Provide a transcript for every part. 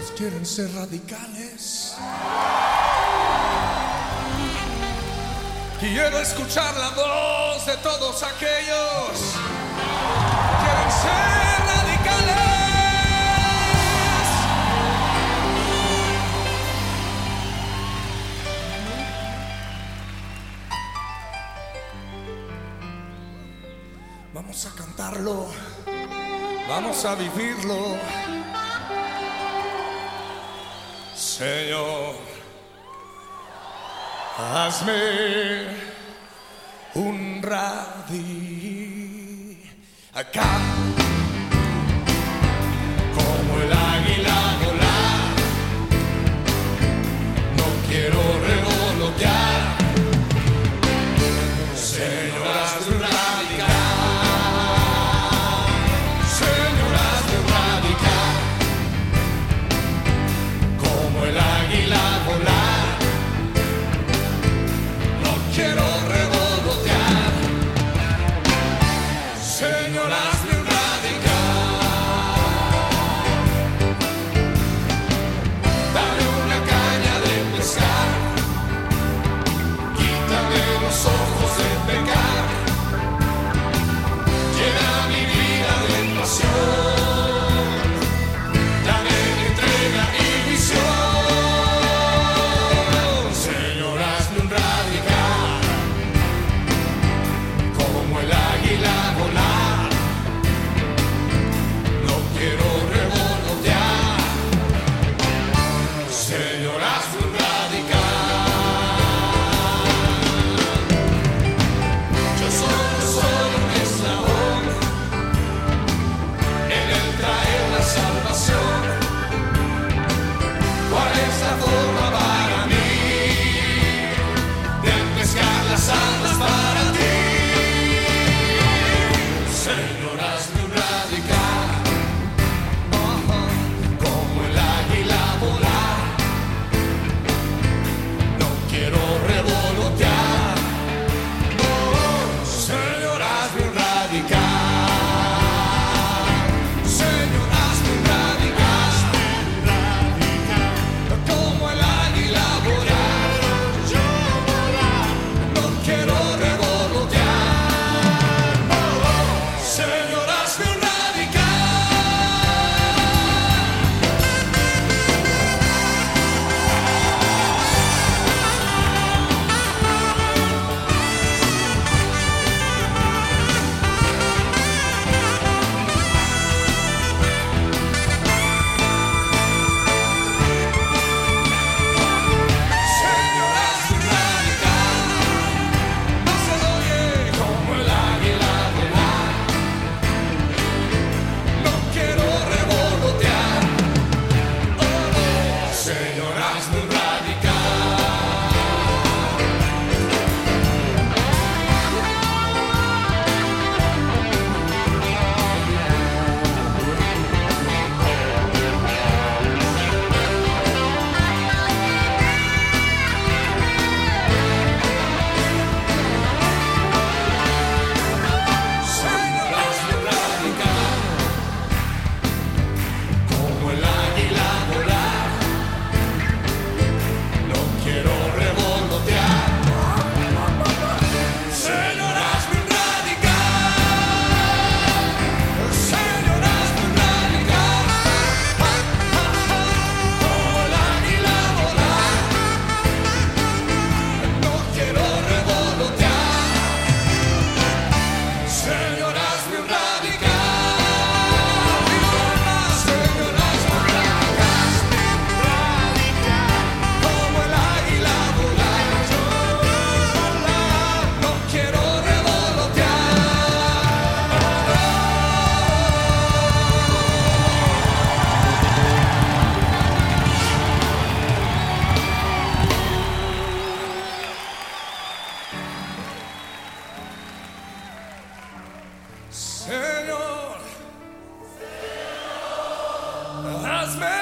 Quieren ser radicales. Quiero escuchar la voz de todos aquellos que quieren ser radicales. Vamos a cantarlo, vamos a vivirlo. Señor, hazme un radical, como el águila volar. No quiero revolotear. Señor, hazme un radical. Señor, hazme un radical, como el águila volar. No quiero revolotear. Señor, hazme un radical. Dame una caña de pescar. Quítame los ojos de pecar. Llena mi vida de pasión. Dame entrega y visión. Señor, hazme un radical, como el águila volar. No quiero revolotear. Señor, hazme un radical. Yo soy un eslabón en el traer la salvación. ¿Cuál es la forma para mí de pescar las almas para ti? Señor, hazme un radical, como el águila volar. No quiero revolotear. Señor, hazme un radical. Señor, hazme un radical, como el águila volar. No quiero revolotear. Señor, hazme un no se oye como el águila volar. No quiero revolotear. Señor, hazme un Señor, hazme un radical, como el águila volar. No quiero revolotear. Señor, hazme un radical. Señor, hazme un radical, como el águila volar. No quiero revolotear. Señor, hazme un radical. Señor, hazme un radical, como el águila volar. No quiero revolotear. Señor, hazme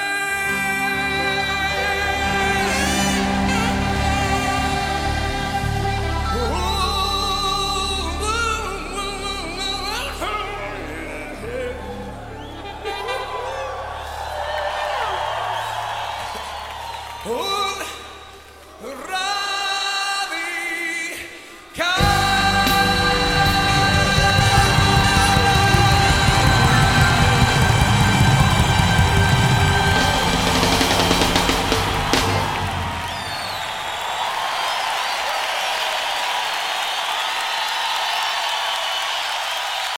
un